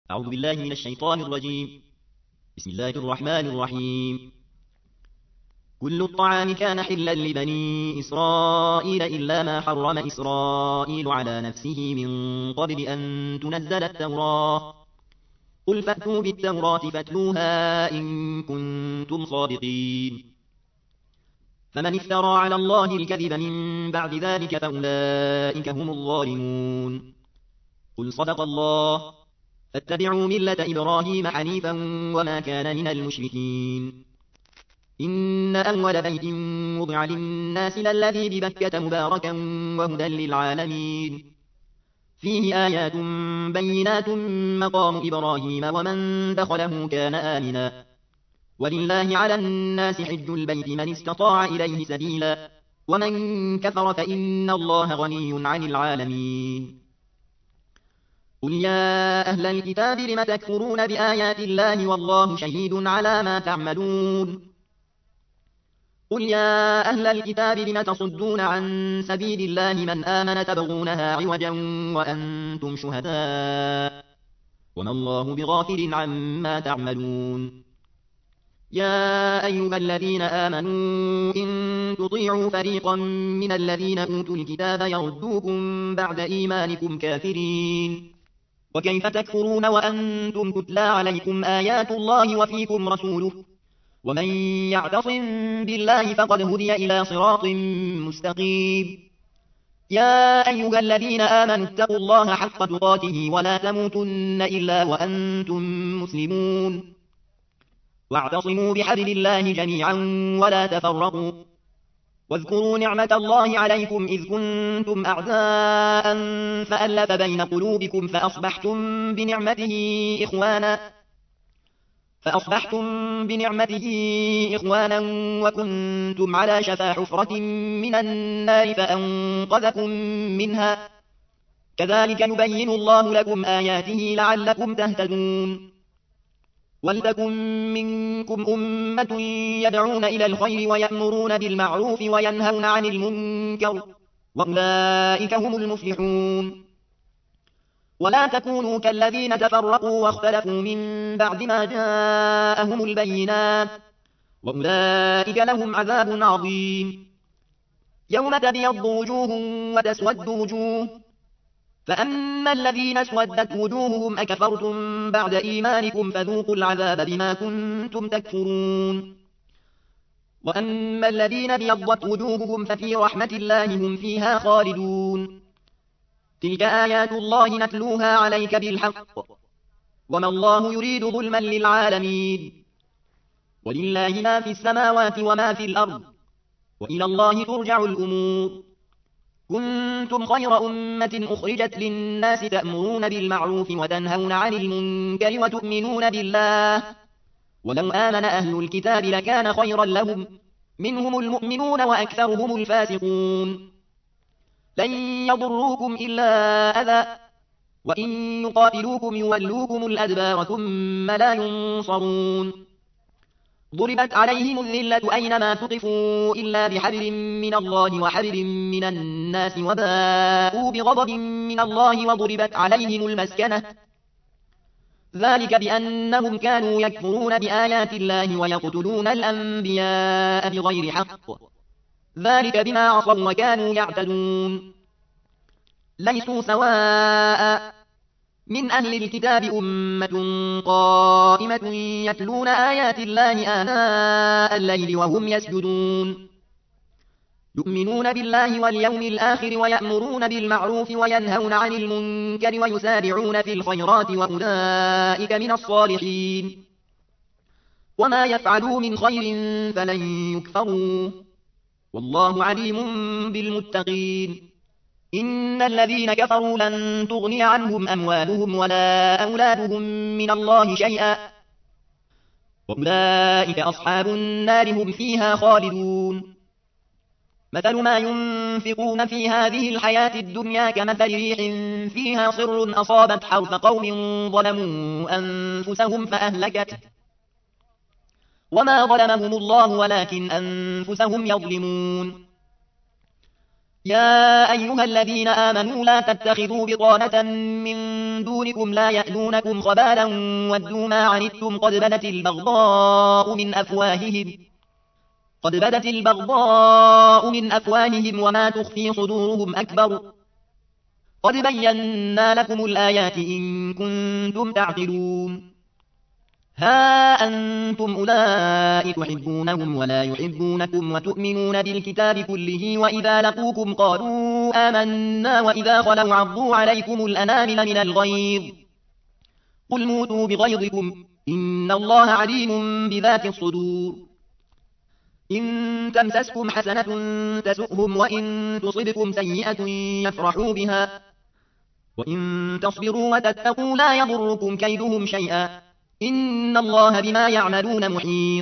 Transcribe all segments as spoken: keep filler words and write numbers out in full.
أعوذ بالله من الشيطان الرجيم. بسم الله الرحمن الرحيم. كل الطعام كان حلا لبني إسرائيل إلا ما حرم إسرائيل على نفسه من قبل أن تنزل التوراة. قل فأتوا بالتوراة فاتلوها إن كنتم صادقين. فمن افترى على الله الكذب من بعد ذلك فأولئك هم الظالمون. قل صدق الله. فاتبعوا ملة إبراهيم حنيفا وما كان من المشركين. إن أول بيت وضع للناس للذي ببكة مباركا وهدى للعالمين. فيه آيات بينات مقام إبراهيم ومن دخله كان آمنا. ولله على الناس حج البيت من استطاع إليه سبيلا ومن كفر فإن الله غني عن العالمين. قل يا أهل الكتاب لم تكفرون بآيات الله والله شهيد على ما تعملون. قل يا أهل الكتاب لم تصدون عن سبيل الله من آمن تبغونها عوجا وأنتم شهداء وما الله بغافل عما تعملون. يا أيها الذين آمنوا إن تطيعوا فريقا من الذين أوتوا الكتاب يردوكم بعد إيمانكم كافرين. وكيف تكفرون وأنتم تتلى عليكم آيات الله وفيكم رسوله ومن يعتصم بالله فقد هدي إلى صراط مستقيم. يا أيها الذين آمنوا اتقوا الله حق تقاته ولا تموتن إلا وأنتم مسلمون. واعتصموا بحبل الله جميعا ولا تفرقوا. واذكروا نعمة الله عليكم إذ كنتم أعداء فألف بين قلوبكم فأصبحتم بنعمته إخوانا فأصبحتم بنعمته إخوانا وكنتم على شفا حفرة من النار فأنقذكم منها. كذلك يبين الله لكم آياته لعلكم تهتدون. ولتكن منكم أمة يدعون إلى الخير ويأمرون بالمعروف وينهون عن المنكر وأولئك هم المفلحون. ولا تكونوا كالذين تفرقوا واختلفوا من بعد ما جاءهم البينات وأولئك لهم عذاب عظيم. يوم تبيض وجوه وتسود وجوه فأما الذين اسودت وجوههم أكفرتم بعد إيمانكم فذوقوا العذاب بما كنتم تكفرون. وأما الذين ابيضت وجوههم ففي رحمة الله هم فيها خالدون. تلك آيات الله نتلوها عليك بالحق وما الله يريد ظلما للعالمين. ولله ما في السماوات وما في الأرض وإلى الله ترجع الأمور. كنتم خير أمة أخرجت للناس تأمرون بالمعروف وتنهون عن المنكر وتؤمنون بالله ولو آمن أهل الكتاب لكان خيرا لهم منهم المؤمنون وأكثرهم الفاسقون. لن يضروكم إلا أذى وإن يقاتلوكم يولوكم الأدبار ثم لا ينصرون. ضربت عليهم الذلة أينما ثقفوا إلا بحبل من الله وحبل من الناس وباءوا بغضب من الله وضربت عليهم المسكنة ذلك بأنهم كانوا يكفرون بآيات الله ويقتلون الأنبياء بغير حق ذلك بما عصوا وكانوا يعتدون. ليسوا سواء من أهل الكتاب أمة قائمة يتلون آيات الله آناء الليل وهم يسجدون يؤمنون بالله واليوم الآخر ويأمرون بالمعروف وينهون عن المنكر ويسارعون في الخيرات وأولئك من الصالحين. وما يفعلوا من خير فلن يكفروا والله عليم بالمتقين. إن الذين كفروا لن تغني عنهم أموالهم ولا أولادهم من الله شيئا وأولئك أصحاب النار هم فيها خالدون. مثل ما ينفقون في هذه الحياة الدنيا كمثل ريح فيها صر أصابت حرث قوم ظلموا أنفسهم فأهلكته وما ظلمهم الله ولكن أنفسهم يظلمون. يا أيها الذين آمنوا لا تتخذوا بطانة من دونكم لا يألونكم خبالا ودوا ما عنتم قد بدت البغضاء من أفواههم قد بدت البغضاء من أفواههم وما تخفي صدورهم أكبر قد بينا لكم الآيات إن كنتم تعقلون ها أنتم أولئك تحبونهم ولا يحبونكم وتؤمنون بالكتاب كله وإذا لقوكم قالوا آمنا وإذا خلوا عضوا عليكم الأنامل من الغيظ قل موتوا بغيظكم إن الله عليم بذات الصدور إن تمسسكم حسنة تسؤهم وإن تصبكم سيئة يفرحوا بها وإن تصبروا وتتقوا لا يضركم كيدهم شيئا إن الله بما يعملون محيط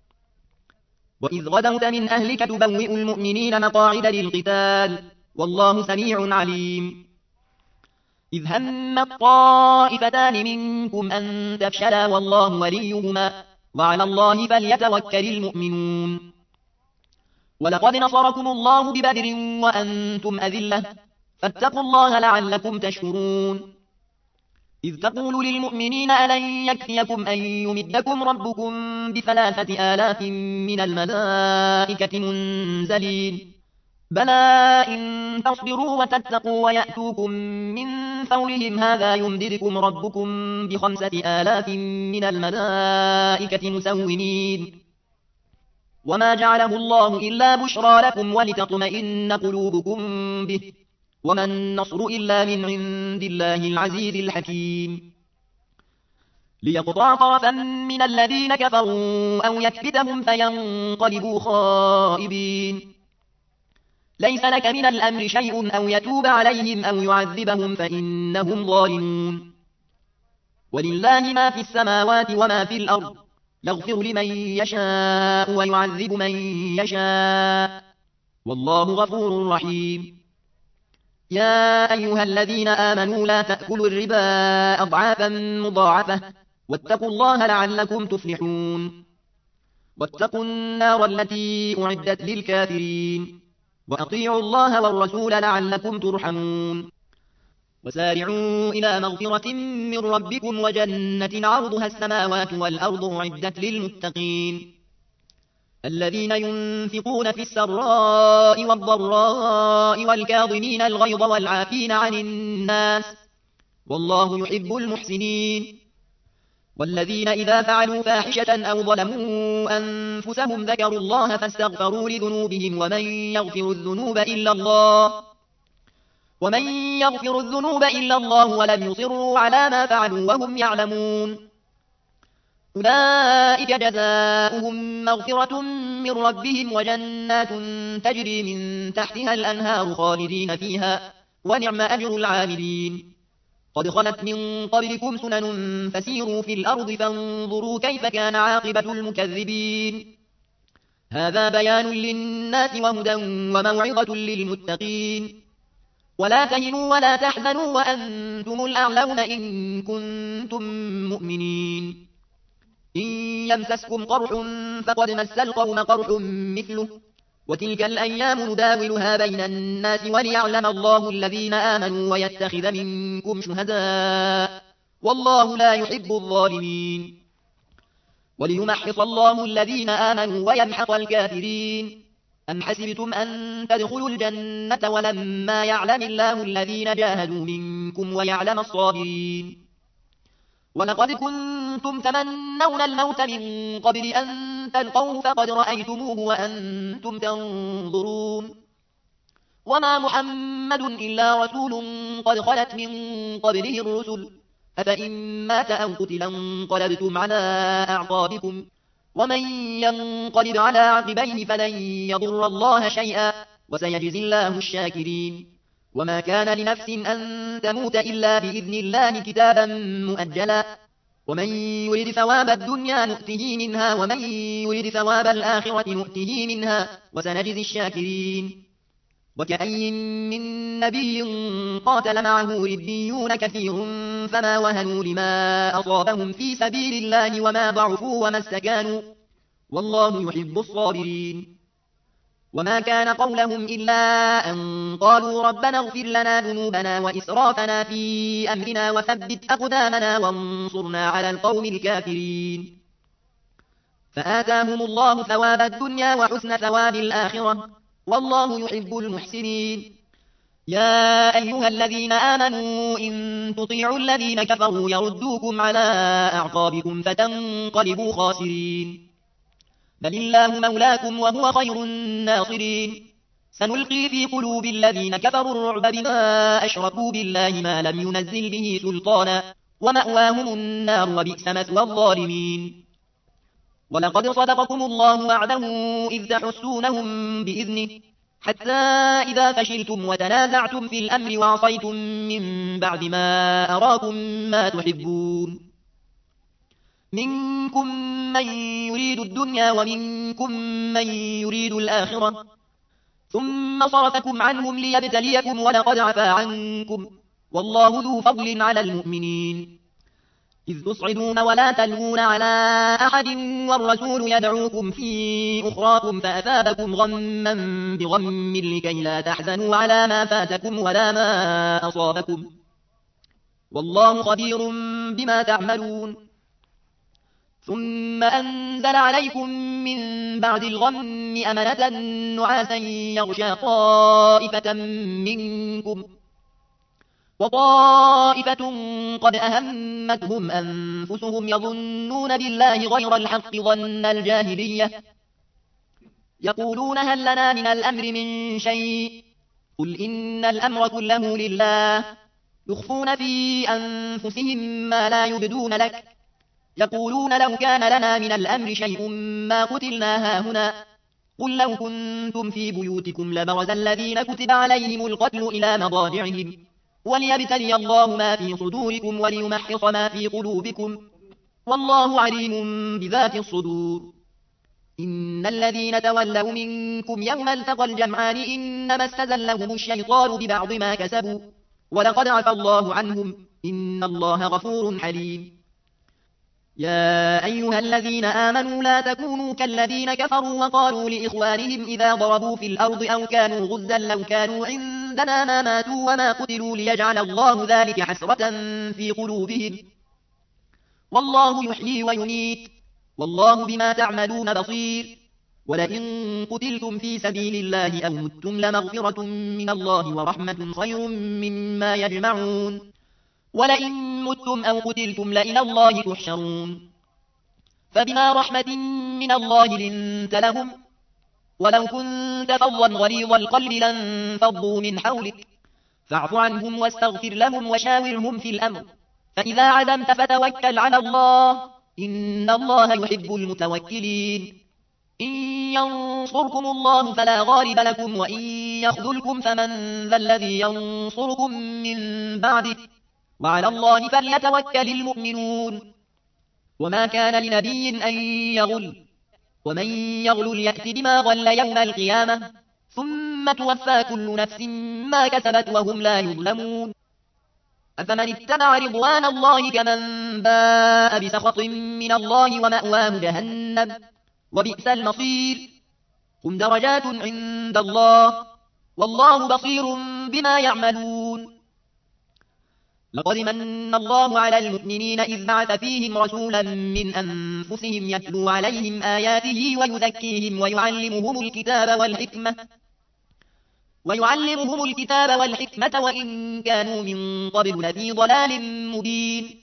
وإذ غدوت من أهلك تبوئ المؤمنين مقاعد للقتال والله سميع عليم إذ هم الطائفتان منكم أن تفشلا والله وليهما وعلى الله فليتوكل المؤمنون ولقد نصركم الله ببدر وأنتم أذلة فاتقوا الله لعلكم تشكرون إذ تقول للمؤمنين ألن يكفيكم أن يمدكم ربكم بثلاثة آلاف من الملائكة منزلين بلى إن تصبروا وتتقوا ويأتوكم من فورهم هذا يمددكم ربكم بخمسة آلاف من الملائكة مسومين وما جعله الله إلا بشرى لكم ولتطمئن قلوبكم به وما النصر إلا من عند الله العزيز الحكيم ليقطع طرفا من الذين كفروا أو يكبتهم فينقلبوا خائبين ليس لك من الأمر شيء أو يتوب عليهم أو يعذبهم فإنهم ظالمون ولله ما في السماوات وما في الأرض يغفر لمن يشاء ويعذب من يشاء والله غفور رحيم يا أيها الذين آمنوا لا تأكلوا الربا أضعافا مضاعفة واتقوا الله لعلكم تفلحون واتقوا النار التي أعدت للكافرين وأطيعوا الله والرسول لعلكم ترحمون وسارعوا إلى مغفرة من ربكم وجنة عرضها السماوات والأرض أعدت للمتقين الذين ينفقون في السراء والضراء والكاظمين الغيظ والعافين عن الناس والله يحب المحسنين والذين إذا فعلوا فاحشة أو ظلموا أنفسهم ذكروا الله فاستغفروا لذنوبهم ومن يغفر الذنوب إلا الله ومن يغفر الذنوب إلا الله ولم يصروا على ما فعلوا وهم يعلمون أولئك جزاؤهم مغفرة من ربهم وجنات تجري من تحتها الأنهار خالدين فيها ونعم أجر العاملين قد خلت من قبلكم سنن فسيروا في الأرض فانظروا كيف كان عاقبة المكذبين هذا بيان للناس وهدى وموعظة للمتقين ولا تهنوا ولا تحزنوا وأنتم الأعلون إن كنتم مؤمنين إن يمسسكم قرح فقد مس القوم قرح مثله وتلك الأيام نداولها بين الناس وليعلم الله الذين آمنوا ويتخذ منكم شهداء والله لا يحب الظالمين وليمحص الله الذين آمنوا ويمحق الكافرين أم حسبتم أن تدخلوا الجنة ولما يعلم الله الذين جاهدوا منكم ويعلم الصابرين ولقد كنتم تمنون الموت من قبل أن تلقوه فقد رأيتموه وأنتم تنظرون وما محمد إلا رسول قد خلت من قبله الرسل أفإن مات أو قتل انقلبتم على أعقابكم ومن ينقلب على عقبيه فلن يضر الله شيئا وسيجزي الله الشاكرين وما كان لنفس أن تموت إلا بإذن الله كتابا مؤجلا ومن يرد ثواب الدنيا نؤته منها ومن يرد ثواب الآخرة نؤته منها وسنجزي الشاكرين وكأي من نبي قاتل معه ربيون كثير فما وهنوا لما أصابهم في سبيل الله وما ضعفوا وما استكانوا والله يحب الصابرين وما كان قولهم إلا أن قالوا ربنا اغفر لنا ذنوبنا وإسرافنا في أمرنا وثبت أقدامنا وانصرنا على القوم الكافرين فآتاهم الله ثواب الدنيا وحسن ثواب الآخرة والله يحب المحسنين يا أيها الذين آمنوا إن تطيعوا الذين كفروا يردوكم على أعقابكم فتنقلبوا خاسرين بل الله مولاكم وهو خير الناصرين سنلقي في قلوب الذين كفروا الرعب بما أشركوا بالله ما لم ينزل به سلطانا ومأواهم النار وبئس مثوى الظالمين ولقد صدقكم الله وعده إذ تحسونهم بإذنه حتى إذا فشلتم وتنازعتم في الأمر وعصيتم من بعد ما أراكم ما تحبون منكم من يريد الدنيا ومنكم من يريد الآخرة ثم صرفكم عنهم ليبتليكم ولقد عفا عنكم والله ذو فضل على المؤمنين إذ تصعدون ولا تلوون على أحد والرسول يدعوكم في أخراكم فأثابكم غما بغم لكي لا تحزنوا على ما فاتكم ولا ما أصابكم والله خبير بما تعملون ثم أنزل عليكم من بعد الغم أمنة نعاسا يغشى طائفة منكم وطائفة قد أهمتهم أنفسهم يظنون بالله غير الحق ظن الجاهلية يقولون هل لنا من الأمر من شيء قل إن الأمر كله لله يخفون في أنفسهم ما لا يبدون لك يقولون لو كان لنا من الأمر شيء ما قتلنا هاهنا قل لو كنتم في بيوتكم لبرز الذين كتب عليهم القتل إلى مضاجعهم وليبتلي الله ما في صدوركم وليمحص ما في قلوبكم والله عليم بذات الصدور إن الذين تولوا منكم يوم التقى الجمعان إنما استزلهم الشيطان ببعض ما كسبوا ولقد عفى الله عنهم إن الله غفور حليم يا أيها الذين آمنوا لا تكونوا كالذين كفروا وقالوا لإخوانهم إذا ضربوا في الأرض أو كانوا غزا لو كانوا عندنا ما ماتوا وما قتلوا ليجعل الله ذلك حسرة في قلوبهم والله يحيي ويميت والله بما تعملون بصير ولئن قتلتم في سبيل الله أو متم لمغفرة من الله ورحمة خير مما يجمعون ولئن متم أو قتلتم لإلى الله تحشرون فبما رحمة من الله لنت لهم ولو كنت فظا غليظ القلب لانفضوا من حولك فاعف عنهم واستغفر لهم وشاورهم في الأمر فإذا عزمت فتوكل على الله إن الله يحب المتوكلين إن ينصركم الله فلا غالب لكم وإن يخذلكم فمن ذا الذي ينصركم من بعده وعلى الله فليتوكل المؤمنون وما كان لنبي أن يغل ومن يغل يأت بما غل يوم القيامة ثم توفى كل نفس ما كسبت وهم لا يظلمون أفمن اتبع رضوان الله كمن باء بسخط من الله ومأواه جهنم وبئس المصير هم درجات عند الله والله بصير بما يعملون لقد من الله على المؤمنين إذ بعث فيهم رسولا من أنفسهم يتلو عليهم آياته ويزكيهم ويعلمهم الكتاب والحكمة ويعلمهم الكتاب والحكمة وإن كانوا من قبل لفي ضلال مبين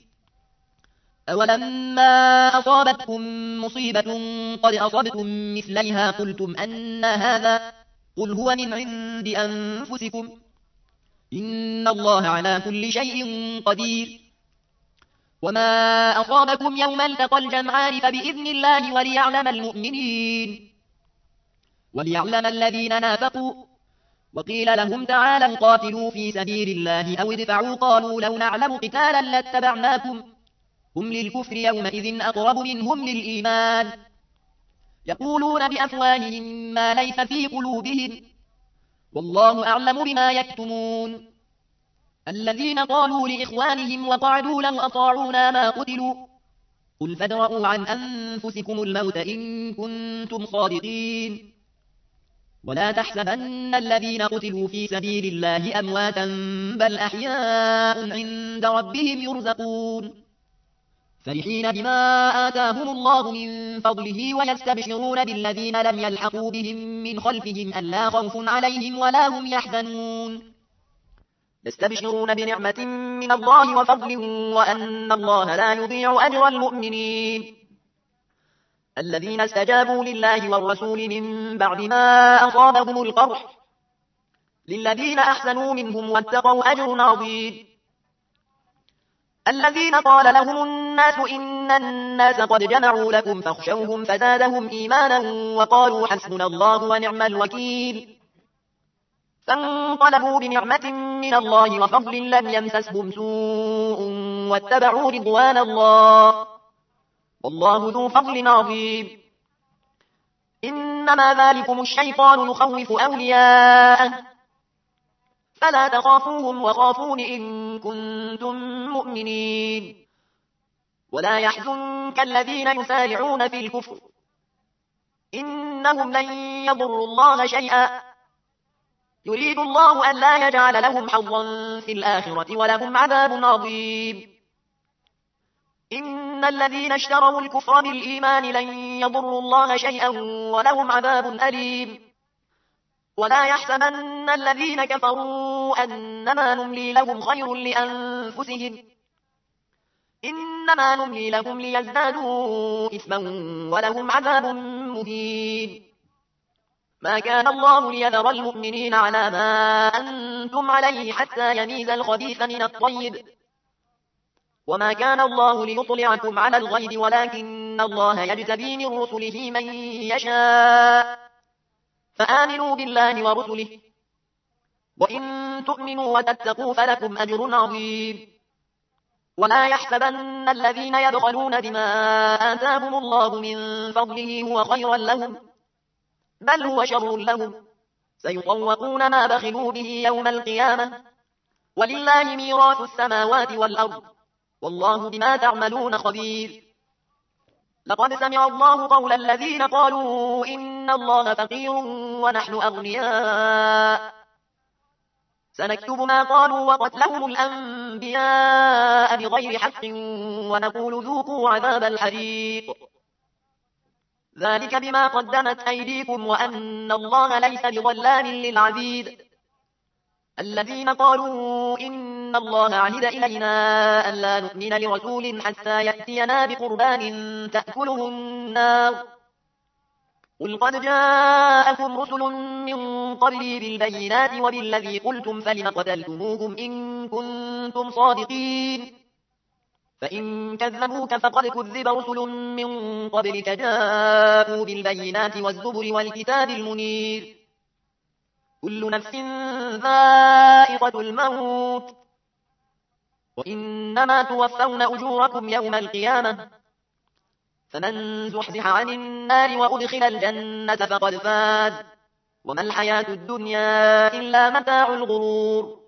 أولما أصابتكم مصيبة قد أصبتم مثليها قلتم أن هذا قل هو من عند أنفسكم إن الله على كل شيء قدير وما أصابكم يوم التقى الجمعان فبإذن الله وليعلم المؤمنين وليعلم الذين نافقوا وقيل لهم تعالوا قاتلوا في سبيل الله أو ادفعوا قالوا لو نعلم قتالا لاتبعناكم هم للكفر يومئذ أقرب منهم للإيمان يقولون بأفواههم ما ليس في قلوبهم والله أعلم بما يكتمون الذين قالوا لإخوانهم وقعدوا لو أطاعونا ما قتلوا قل فادرءوا عن أنفسكم الموت إن كنتم صادقين ولا تحسبن الذين قتلوا في سبيل الله أمواتا بل أحياء عند ربهم يرزقون فرحين بما آتاهم الله من فضله ويستبشرون بالذين لم يلحقوا بهم من خلفهم ألا خوف عليهم ولا هم يحزنون يستبشرون بنعمة من الله وفضل وأن الله لا يضيع أجر المؤمنين الذين استجابوا لله والرسول من بعد ما أصابهم القرح للذين أحسنوا منهم واتقوا أجر عظيم الذين قال لهم الناس إن الناس قد جمعوا لكم فاخشوهم فزادهم إيمانا وقالوا حسبنا الله ونعم الوكيل فانقلبوا بنعمة من الله وفضل لم يمسسهم سوء واتبعوا رضوان الله والله ذو فضل عظيم إنما ذلكم الشيطان يخوف أولياءه فلا تخافوهم وخافون إن كنتم مؤمنين ولا يحزنك الذين يسارعون في الكفر إنهم لن يضروا الله شيئا يريد الله أن لا يجعل لهم حظا في الآخرة ولهم عذاب عظيم إن الذين اشتروا الكفر بالإيمان لن يضروا الله شيئا ولهم عذاب أليم ولا يحسبن الذين كفروا أنما نملي لهم خير لأنفسهم إنما نملي لهم ليزدادوا إثما ولهم عذاب مهين ما كان الله ليذر المؤمنين على ما أنتم عليه حتى يميز الخبيث من الطيب وما كان الله ليطلعكم على الغيب ولكن الله يجتبي من رسله من يشاء فآمنوا بالله ورسله وإن تؤمنوا وتتقوا فلكم أجر عظيم ولا يحسبن الذين يبخلون بما آتاهم الله من فضله هو خيرا لهم بل هو شر لهم سيطوقون ما بخلوا به يوم القيامة ولله ميراث السماوات والأرض والله بما تعملون خبير لقد سمع الله قول الذين قالوا إن الله فقير ونحن أغنياء سنكتب ما قالوا وقتلهم الأنبياء بغير حق ونقول ذوقوا عذاب الحريق ذلك بما قدمت أيديكم وأن الله ليس بظلام للعبيد الذين قالوا إن الله عهد إلينا ألا نؤمن لرسول حتى يأتينا بقربان تأكله النار قل قد جاءكم رسل من قبلي بالبينات وبالذي قلتم فلم قتلتموهم إن كنتم صادقين فإن كذبوك فقد كذب رسل من قبلك جاءوا بالبينات والزبر والكتاب المنير كل نفس ذائقة الموت وإنما توفون أجوركم يوم القيامة فمن زحزح عن النار وأدخل الجنة فقد فاز وما الحياة الدنيا إلا متاع الغرور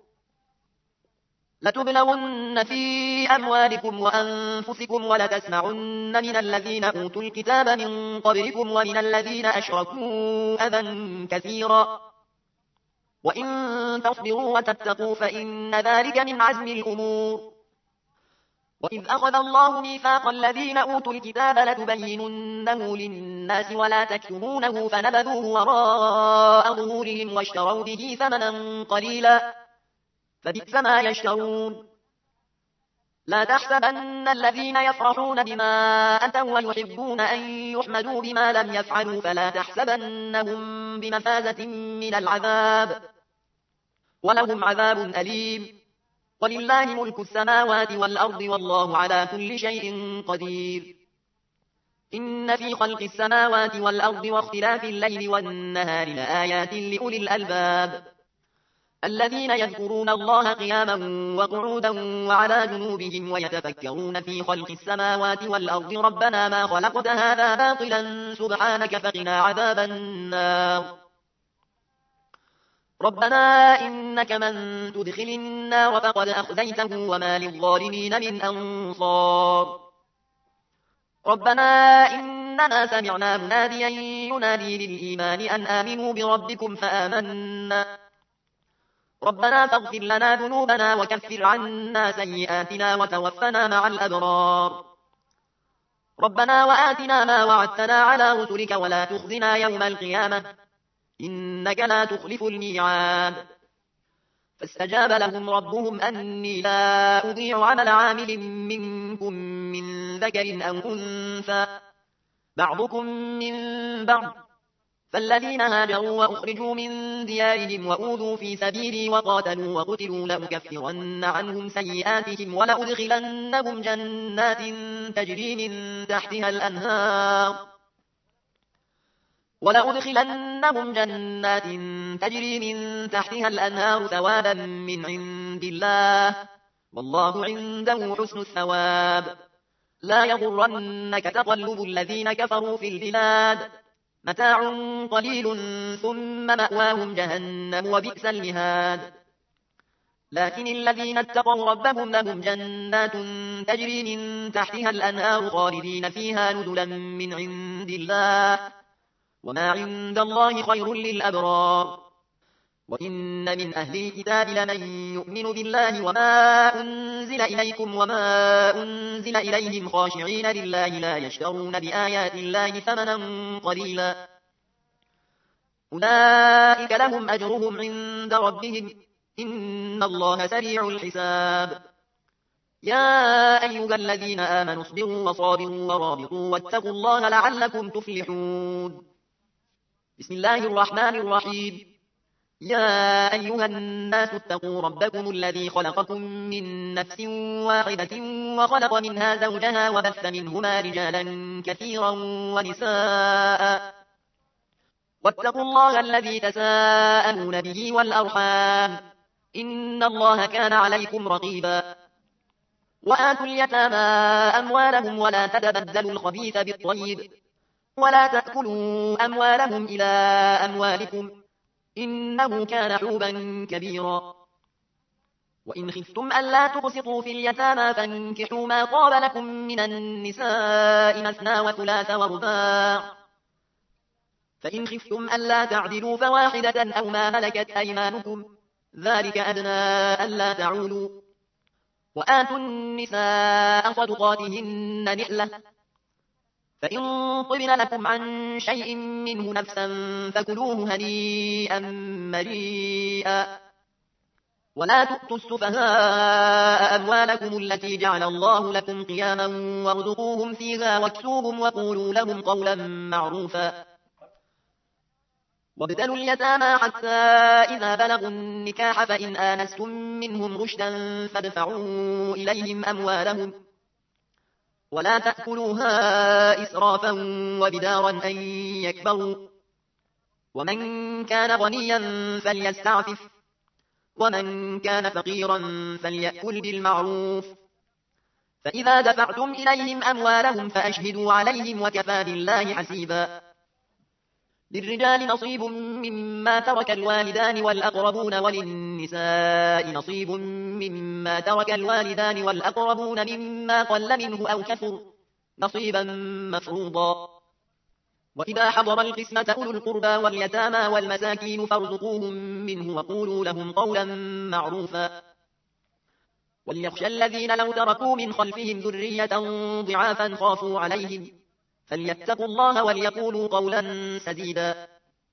لتبلغن في أموالكم وأنفسكم ولتسمعن من الذين أوتوا الكتاب من قبلكم ومن الذين أشركوا أذى كثيرا وإن تصبروا وتتقوا فإن ذلك من عزم الأمور وإذ أخذ الله ميثاق الذين أوتوا الكتاب لتبيننه للناس ولا تكتمونه فنبذوه وراء ظهورهم واشتروا به ثمنا قليلا فبئس ما يشترون لا تحسبن الذين يفرحون بما أتوا ويحبون أن يحمدوا بما لم يفعلوا فلا تحسبنهم بمفازة من العذاب ولهم عذاب أليم ولله ملك السماوات والأرض والله على كل شيء قدير إن في خلق السماوات والأرض واختلاف الليل والنهار لآيات لأولي الألباب الذين يذكرون الله قياما وقعودا وعلى جنوبهم ويتفكرون في خلق السماوات والأرض ربنا ما خلقت هذا باطلا سبحانك فقنا عذاب النار ربنا إنك من تدخل النار فقد أخذيته وما للظالمين من أنصار ربنا إنك إننا سمعنا مناديا ينادي للإيمان أن آمنوا بربكم فآمنا ربنا فاغفر لنا ذنوبنا وكفر عنا سيئاتنا وتوفنا مع الأبرار ربنا وآتنا ما وعدتنا على رسلك ولا تخزنا يوم القيامة إنك لا تخلف الميعاد فاستجاب لهم ربهم أني لا أضيع عمل عامل منكم من ذكر أو أنثى بعضكم من بعض فالذين هاجروا وأخرجوا من ديارهم وأوذوا في سبيلي وقاتلوا وقتلوا لأكفرن عنهم سيئاتهم ولأدخلنهم جنات تجري من تحتها الأنهار ولأدخلنهم جنات تجري من تحتها الأنهار ثوابا من عند الله والله عنده حسن الثواب لا يغرنك تقلب الذين كفروا في البلاد متاع قليل ثم مأواهم جهنم وبئس المهاد لكن الذين اتقوا ربهم لهم جنات تجري من تحتها الأنهار خالدين فيها نزلا من عند الله وما عند الله خير للأبرار وإن من أهل الكتاب لمن يؤمن بالله وما أنزل إليكم وما أنزل إليهم خاشعين لله لا يشترون بآيات الله ثمنا قليلا أولئك لهم أجرهم عند ربهم إن الله سريع الحساب يا أيها الذين آمنوا اصبروا وصابروا ورابطوا واتقوا الله لعلكم تفلحون بسم الله الرحمن الرحيم يا أيها الناس اتقوا ربكم الذي خلقكم من نفس واحدة وخلق منها زوجها وبث منهما رجالا كثيرا ونساء واتقوا الله الذي تساءلون به والأرحام إن الله كان عليكم رقيبا وآتوا اليتامى أموالهم ولا تتبدلوا الخبيث بالطيب ولا تأكلوا أموالهم إلى أموالكم إنه كان حوبا كبيرا وإن خفتم ألا تقسطوا في اليتامى فانكحوا ما طاب لكم من النساء مثنى وثلاث ورباع فإن خفتم ألا تعدلوا فواحدة أو ما ملكت أيمانكم ذلك أدنى ألا تعولوا وآتوا النساء صدقاتهن نحلة فإن طبن لكم عن شيء منه نفسا فكلوه هنيئا مريئا ولا تؤتوا السفهاء أموالكم التي جعل الله لكم قياما وارزقوهم فيها واكسوهم وقولوا لهم قولا معروفا وابتلوا اليتامى حتى إذا بلغوا النكاح فإن آنستم منهم رشدا فادفعوا إليهم أموالهم ولا تأكلوها إسرافا وبدارا أن يكبروا ومن كان غنيا فليستعفف ومن كان فقيرا فليأكل بالمعروف فإذا دفعتم إليهم أموالهم فأشهدوا عليهم وكفى بالله حسيبا للرجال نصيب مما ترك الوالدان والأقربون وللنساء نصيب مما ترك الوالدان والأقربون مما قل منه أو كثر نصيبا مفروضا وإذا حضر القسمة أولو القربى واليتامى والمساكين فارزقوهم منه وقولوا لهم قولا معروفا وليخشى الذين لو تركوا من خلفهم ذرية ضعافا خافوا عليهم فليتقوا الله وليقولوا قولا سديدا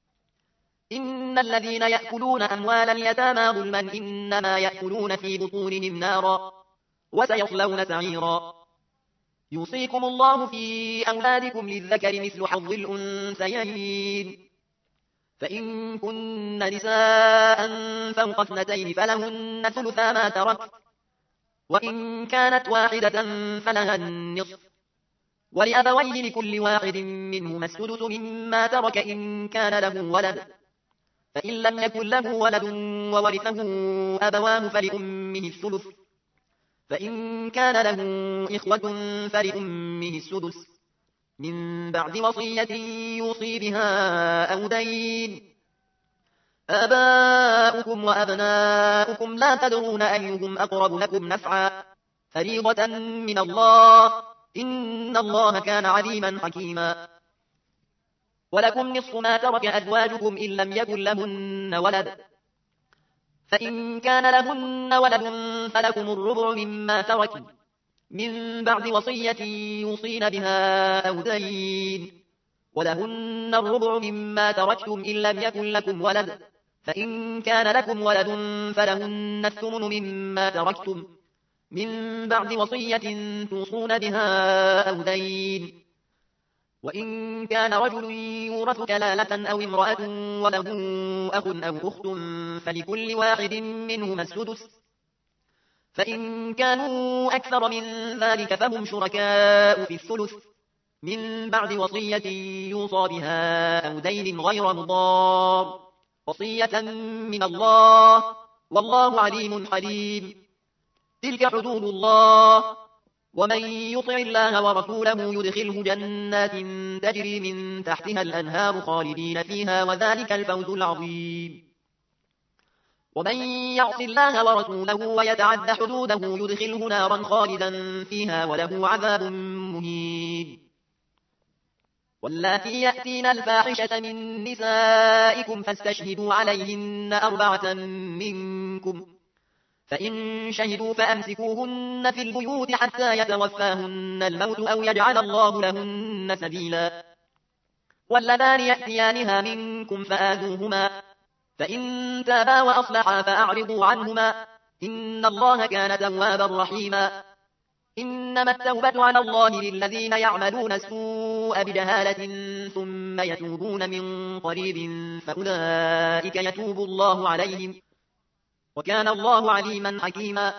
إن الذين يأكلون أموال اليتامى ظلما إنما يأكلون في بطونهم نارا وسيصلون سعيرا يوصيكم الله في أولادكم للذكر مثل حظ الأنثيين فإن كن نساء فوق اثنتين فلهن ثلثا ما ترك وإن كانت واحدة فلها النصف ولأبويه لكل واحد منهما السدس مما ترك إن كان له ولد فإن لم يكن له ولد وورثه أبواه فلأمه الثلث فإن كان له إخوة فلأمه السدس من بعد وصية يوصي بها أو دين آباؤكم وأبناؤكم لا تدرون أيهم أقرب لكم نفعا فريضة من الله إن الله كان عليما حكيما ولكم نصف ما ترك أزواجكم إن لم يكن لهن ولد، فإن كان لهن ولد فلكم الربع مما تركن من بعد وصية يوصين بها أو دين، ولهن الربع مما تركتم إن لم يكن لكم ولد، فإن كان لكم ولد فلهن الثمن مما تركتم من بعد وصية توصون بها أو دين. وإن كان رجل يورث كلالة أو امرأة وله أخ أو أخت فلكل واحد منهما السدس، فإن كانوا أكثر من ذلك فهم شركاء في الثلث من بعد وصية يوصى بها أو دين غير مضار، وصية من الله والله عليم حليم. تلك حدود الله، ومن يطع الله ورسوله يدخله جنات تجري من تحتها الأنهار خالدين فيها وذلك الفوز العظيم. ومن يعص الله ورسوله ويتعد حدوده يدخله نارا خالدا فيها وله عذاب مهين. واللاتي يأتين الفاحشة من نسائكم فاستشهدوا عليهن أربعة منكم، فإن شهدوا فأمسكوهن في البيوت حتى يتوفاهن الموت أو يجعل الله لهن سبيلا. واللذان يأتيانها منكم فآذوهما، فإن تابا وأصلحا فأعرضوا عنهما إن الله كان توابا رحيما. إنما التوبة على الله للذين يعملون السوء بجهالة ثم يتوبون من قريب فأولئك يتوب الله عليهم وكان الله عليما حكيما.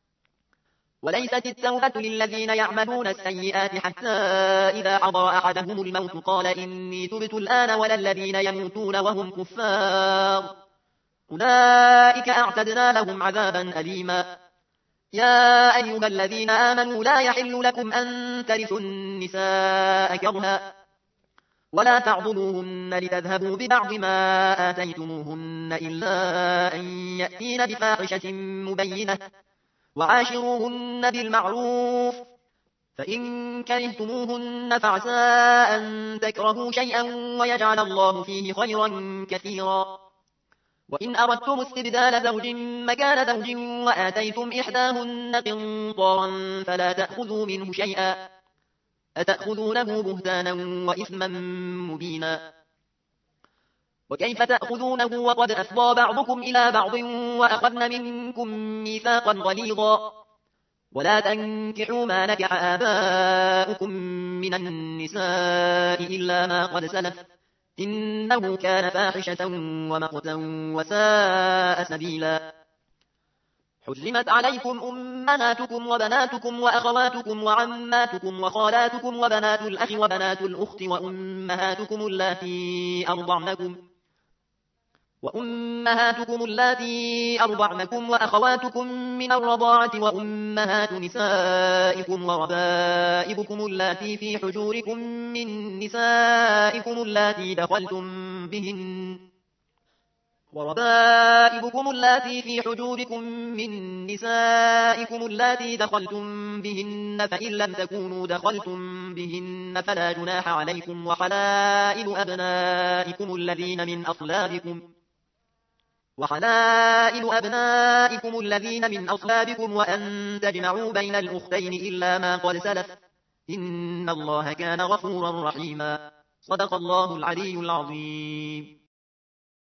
وليست التوبة للذين يعملون السيئات حتى إذا حضر أحدهم الموت قال إني تبت الآن ولا الذين يموتون وهم كفار أولئك أعتدنا لهم عذابا أليما. يا أيها الذين آمنوا لا يحل لكم أن ترثوا النساء كرها ولا تعضلوهن لتذهبوا ببعض ما آتيتموهن إلا أن يأتين بفاحشة مبينة وعاشروهن بالمعروف، فإن كرهتموهن فعسى أن تكرهوا شيئا ويجعل الله فيه خيرا كثيرا. وإن أردتم استبدال زوج مكان زوج وآتيتم إحداهن قنطارا فلا تأخذوا منه شيئا أتأخذونه بهتانا وإثما مبينا. وكيف تأخذونه وقد أفضى بعضكم إلى بعض وأخذن منكم ميثاقا غليظا. ولا تنكحوا ما نكح آباؤكم من النساء إلا ما قد سلف إنه كان فاحشة ومقتا وساء سبيلا. حرمت عليكم أمهاتكم وبناتكم وأخواتكم وعماتكم وخالاتكم وبنات الأخ وبنات الأخت وأمهاتكم اللاتي أرضعنكم وأمهاتكم اللاتي أرضعنكم وأخواتكم من الرضاعة وأمهات نسائكم وربائبكم اللاتي في حجوركم من نسائكم اللاتي دخلتم بهن وربائبكم اللاتي في حجوركم من نسائكم اللاتي دخلتم بهن فإن لم تكونوا دخلتم بهن فلا جناح عليكم وحلائل أبنائكم الذين من أصلابكم وحلائل أبنائكم الذين من أصلابكم وأن تجمعوا بين الأختين إلا ما قد سلف إن الله كان غفورا رحيما. صدق الله العلي العظيم.